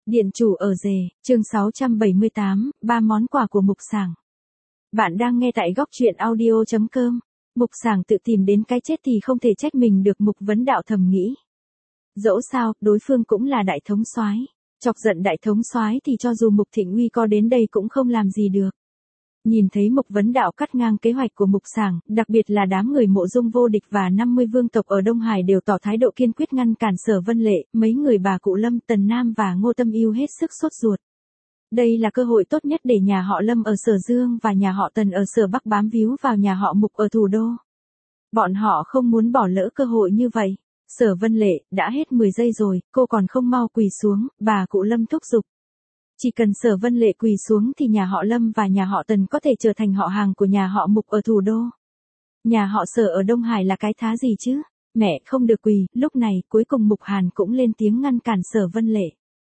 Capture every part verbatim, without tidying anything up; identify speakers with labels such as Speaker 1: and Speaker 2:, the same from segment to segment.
Speaker 1: Điện chủ ở rể, chương sáu trăm bảy mươi tám, ba món quà của Mục Sảng. Bạn đang nghe tại góc truyện audio chấm com. Mục Sảng tự tìm đến cái chết thì không thể trách mình được, Mục Vấn Đạo thầm nghĩ. Dẫu sao, đối phương cũng là đại thống soái, chọc giận đại thống soái thì cho dù Mục Thịnh Uy có đến đây cũng không làm gì được. Nhìn thấy Mục Vấn Đạo cắt ngang kế hoạch của Mục Sảng, đặc biệt là đám người Mộ Dung Vô Địch và năm mươi vương tộc ở Đông Hải đều tỏ thái độ kiên quyết ngăn cản Sở Vân Lệ, mấy người bà cụ Lâm, Tần Nam và Ngô Tâm Ưu hết sức sốt ruột. Đây là cơ hội tốt nhất để nhà họ Lâm ở Sở Dương và nhà họ Tần ở Sở Bắc bám víu vào nhà họ Mục ở thủ đô. Bọn họ không muốn bỏ lỡ cơ hội như vậy. Sở Vân Lệ, đã hết mười giây rồi, cô còn không mau quỳ xuống, bà cụ Lâm thúc giục. Chỉ cần Sở Vân Lệ quỳ xuống thì nhà họ Lâm và nhà họ Tần có thể trở thành họ hàng của nhà họ Mục ở thủ đô. Nhà họ Sở ở Đông Hải là cái thá gì chứ? Mẹ không được quỳ. Lúc này, cuối cùng Mục Hàn cũng lên tiếng ngăn cản Sở Vân Lệ.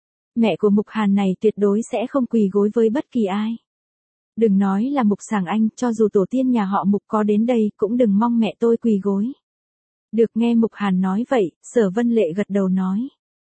Speaker 1: Mẹ của Mục Hàn này tuyệt đối sẽ không quỳ gối với bất kỳ ai. Đừng nói là Mục Sảng anh, cho dù tổ tiên nhà họ Mục có đến đây cũng đừng mong mẹ tôi quỳ gối. Được, nghe Mục Hàn nói vậy, Sở Vân Lệ gật đầu nói.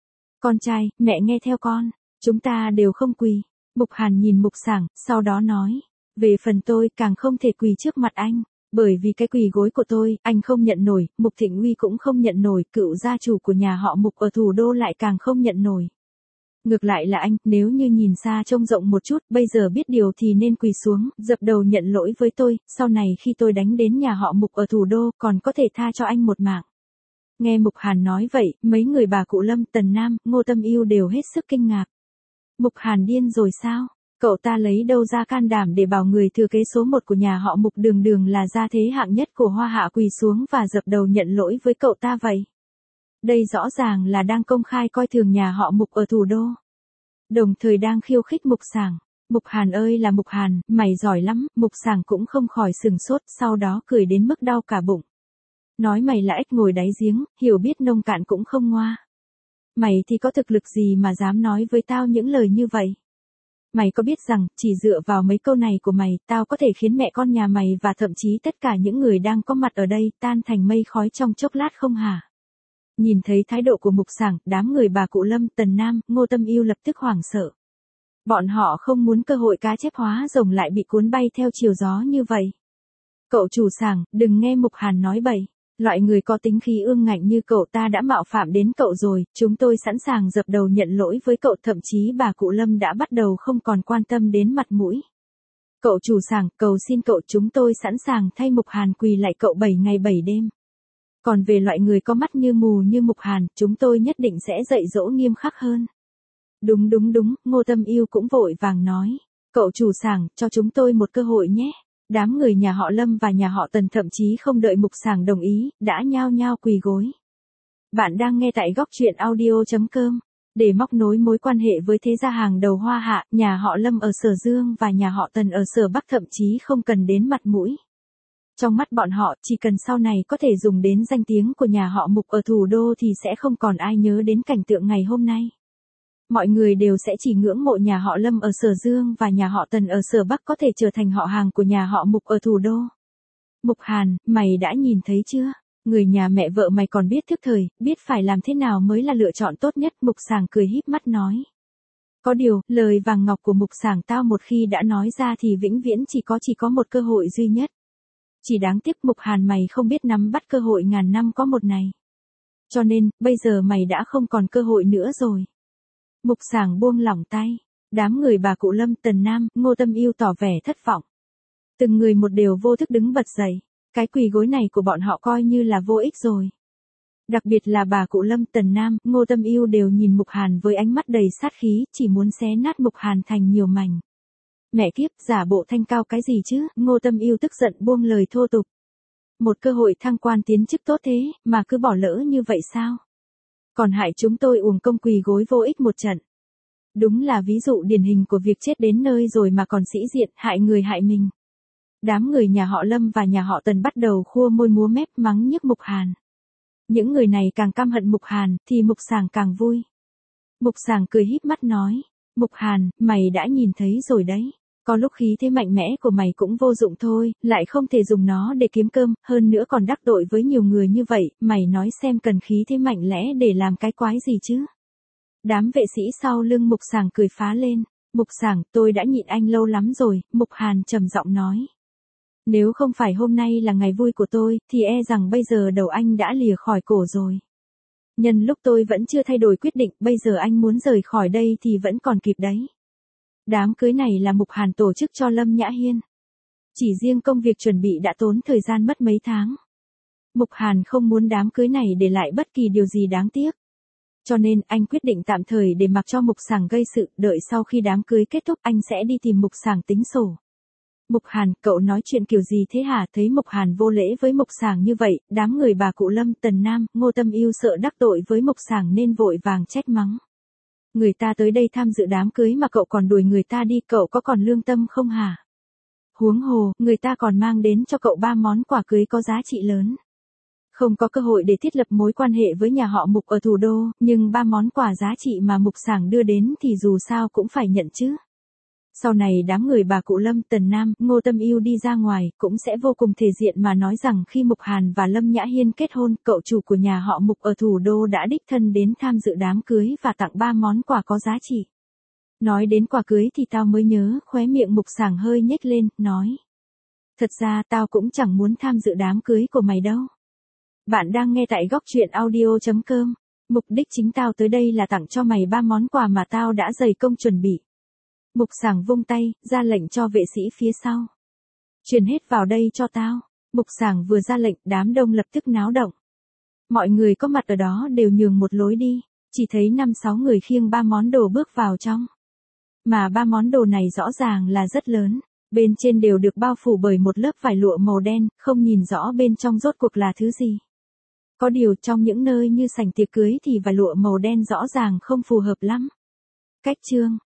Speaker 1: Con trai, mẹ nghe theo con. Chúng ta đều không quỳ. Mục Hàn nhìn Mục Sảng, sau đó nói. Về phần tôi, càng không thể quỳ trước mặt anh. Bởi vì cái quỳ gối của tôi, anh không nhận nổi, Mục Thịnh Uy cũng không nhận nổi, cựu gia chủ của nhà họ Mục ở thủ đô lại càng không nhận nổi. Ngược lại là anh, nếu như nhìn xa trông rộng một chút, bây giờ biết điều thì nên quỳ xuống, dập đầu nhận lỗi với tôi, sau này khi tôi đánh đến nhà họ Mục ở thủ đô, còn có thể tha cho anh một mạng. Nghe Mục Hàn nói vậy, mấy người bà cụ Lâm, Tần Nam, Ngô Tâm Ưu đều hết sức kinh ngạc. Mục Hàn điên rồi sao? Cậu ta lấy đâu ra can đảm để bảo người thừa kế số một của nhà họ Mục đường đường là gia thế hạng nhất của Hoa Hạ quỳ xuống và dập đầu nhận lỗi với cậu ta vậy? Đây rõ ràng là đang công khai coi thường nhà họ Mục ở thủ đô. Đồng thời đang khiêu khích Mục Sảng. Mục Hàn ơi là Mục Hàn, mày giỏi lắm. Mục Sảng cũng không khỏi sừng sốt, sau đó cười đến mức đau cả bụng. Nói mày là ếch ngồi đáy giếng, hiểu biết nông cạn cũng không ngoa. Mày thì có thực lực gì mà dám nói với tao những lời như vậy? Mày có biết rằng, chỉ dựa vào mấy câu này của mày, tao có thể khiến mẹ con nhà mày và thậm chí tất cả những người đang có mặt ở đây tan thành mây khói trong chốc lát không hả? Nhìn thấy thái độ của Mục Sảng, đám người bà cụ Lâm, Tần Nam, Ngô Tâm Ưu lập tức hoảng sợ. Bọn họ không muốn cơ hội cá chép hóa rồng lại bị cuốn bay theo chiều gió như vậy. Cậu chủ Sảng, đừng nghe Mục Hàn nói bậy. Loại người có tính khí ương ngạnh như cậu ta đã mạo phạm đến cậu rồi, chúng tôi sẵn sàng dập đầu nhận lỗi với cậu, thậm chí bà cụ Lâm đã bắt đầu không còn quan tâm đến mặt mũi. Cậu chủ Sảng, cầu xin cậu, chúng tôi sẵn sàng thay Mục Hàn quỳ lại cậu bảy ngày bảy đêm. Còn về loại người có mắt như mù như Mục Hàn, chúng tôi nhất định sẽ dạy dỗ nghiêm khắc hơn. Đúng đúng đúng, Ngô Tâm Ưu cũng vội vàng nói. Cậu chủ Sảng, cho chúng tôi một cơ hội nhé. Đám người nhà họ Lâm và nhà họ Tần thậm chí không đợi Mục Sảng đồng ý, đã nhao nhao quỳ gối. Bạn đang nghe tại góc truyện audio chấm com. Để móc nối mối quan hệ với thế gia hàng đầu Hoa Hạ, nhà họ Lâm ở Sở Dương và nhà họ Tần ở Sở Bắc thậm chí không cần đến mặt mũi. Trong mắt bọn họ, chỉ cần sau này có thể dùng đến danh tiếng của nhà họ Mục ở thủ đô thì sẽ không còn ai nhớ đến cảnh tượng ngày hôm nay. Mọi người đều sẽ chỉ ngưỡng mộ nhà họ Lâm ở Sở Dương và nhà họ Tần ở Sở Bắc có thể trở thành họ hàng của nhà họ Mục ở thủ đô. Mục Hàn, mày đã nhìn thấy chưa? Người nhà mẹ vợ mày còn biết thức thời, biết phải làm thế nào mới là lựa chọn tốt nhất. Mục Sảng cười híp mắt nói. Có điều, lời vàng ngọc của Mục Sảng tao một khi đã nói ra thì vĩnh viễn chỉ có chỉ có một cơ hội duy nhất. Chỉ đáng tiếc Mục Hàn mày không biết nắm bắt cơ hội ngàn năm có một này. Cho nên, bây giờ mày đã không còn cơ hội nữa rồi. Mục Sảng buông lỏng tay. Đám người bà cụ Lâm, Tần Nam, Ngô Tâm Ưu tỏ vẻ thất vọng. Từng người một đều vô thức đứng bật dậy. Cái quỳ gối này của bọn họ coi như là vô ích rồi. Đặc biệt là bà cụ Lâm, Tần Nam, Ngô Tâm Ưu đều nhìn Mục Hàn với ánh mắt đầy sát khí, chỉ muốn xé nát Mục Hàn thành nhiều mảnh. Mẹ kiếp, giả bộ thanh cao cái gì chứ? Ngô Tâm Ưu tức giận buông lời thô tục. Một cơ hội thăng quan tiến chức tốt thế, mà cứ bỏ lỡ như vậy sao? Còn hại chúng tôi uổng công quỳ gối vô ích một trận. Đúng là ví dụ điển hình của việc chết đến nơi rồi mà còn sĩ diện, hại người hại mình. Đám người nhà họ Lâm và nhà họ Tần bắt đầu khua môi múa mép mắng nhiếc Mục Hàn. Những người này càng căm hận Mục Hàn, thì Mục Sảng càng vui. Mục Sảng cười híp mắt nói. Mục Hàn, mày đã nhìn thấy rồi đấy. Có lúc khí thế mạnh mẽ của mày cũng vô dụng thôi, lại không thể dùng nó để kiếm cơm, hơn nữa còn đắc tội với nhiều người như vậy, mày nói xem cần khí thế mạnh lẽ để làm cái quái gì chứ? Đám vệ sĩ sau lưng Mục Sảng cười phá lên. Mục Sảng, tôi đã nhịn anh lâu lắm rồi, Mục Hàn trầm giọng nói. Nếu không phải hôm nay là ngày vui của tôi, thì e rằng bây giờ đầu anh đã lìa khỏi cổ rồi. Nhân lúc tôi vẫn chưa thay đổi quyết định, bây giờ anh muốn rời khỏi đây thì vẫn còn kịp đấy. Đám cưới này là Mục Hàn tổ chức cho Lâm Nhã Hiên. Chỉ riêng công việc chuẩn bị đã tốn thời gian mất mấy tháng. Mục Hàn không muốn đám cưới này để lại bất kỳ điều gì đáng tiếc. Cho nên anh quyết định tạm thời để mặc cho Mục Sảng gây sự, đợi sau khi đám cưới kết thúc anh sẽ đi tìm Mục Sảng tính sổ. Mục Hàn, cậu nói chuyện kiểu gì thế hả? Thấy Mục Hàn vô lễ với Mục Sảng như vậy, đám người bà cụ Lâm, Tần Nam, Ngô Tâm Yêu sợ đắc tội với Mục Sảng nên vội vàng trách mắng. Người ta tới đây tham dự đám cưới mà cậu còn đuổi người ta đi, cậu có còn lương tâm không hả? Huống hồ, người ta còn mang đến cho cậu ba món quà cưới có giá trị lớn. Không có cơ hội để thiết lập mối quan hệ với nhà họ Mục ở thủ đô, nhưng ba món quà giá trị mà Mục Sảng đưa đến thì dù sao cũng phải nhận chứ. Sau này đám người bà cụ Lâm, Tần Nam, Ngô Tâm Yêu đi ra ngoài, cũng sẽ vô cùng thể diện mà nói rằng khi Mục Hàn và Lâm Nhã Hiên kết hôn, cậu chủ của nhà họ Mục ở thủ đô đã đích thân đến tham dự đám cưới và tặng ba món quà có giá trị. Nói đến quà cưới thì tao mới nhớ, khóe miệng Mục Sảng hơi nhếch lên, nói. Thật ra tao cũng chẳng muốn tham dự đám cưới của mày đâu. Bạn đang nghe tại góc truyện audio chấm com. Mục đích chính tao tới đây là tặng cho mày ba món quà mà tao đã dày công chuẩn bị. Mục Sảng vung tay, ra lệnh cho vệ sĩ phía sau. Truyền hết vào đây cho tao. Mục Sảng vừa ra lệnh, đám đông lập tức náo động. Mọi người có mặt ở đó đều nhường một lối đi, chỉ thấy năm sáu người khiêng ba món đồ bước vào trong. Mà ba món đồ này rõ ràng là rất lớn, bên trên đều được bao phủ bởi một lớp vải lụa màu đen, không nhìn rõ bên trong rốt cuộc là thứ gì. Có điều trong những nơi như sảnh tiệc cưới thì vải lụa màu đen rõ ràng không phù hợp lắm. Cách chương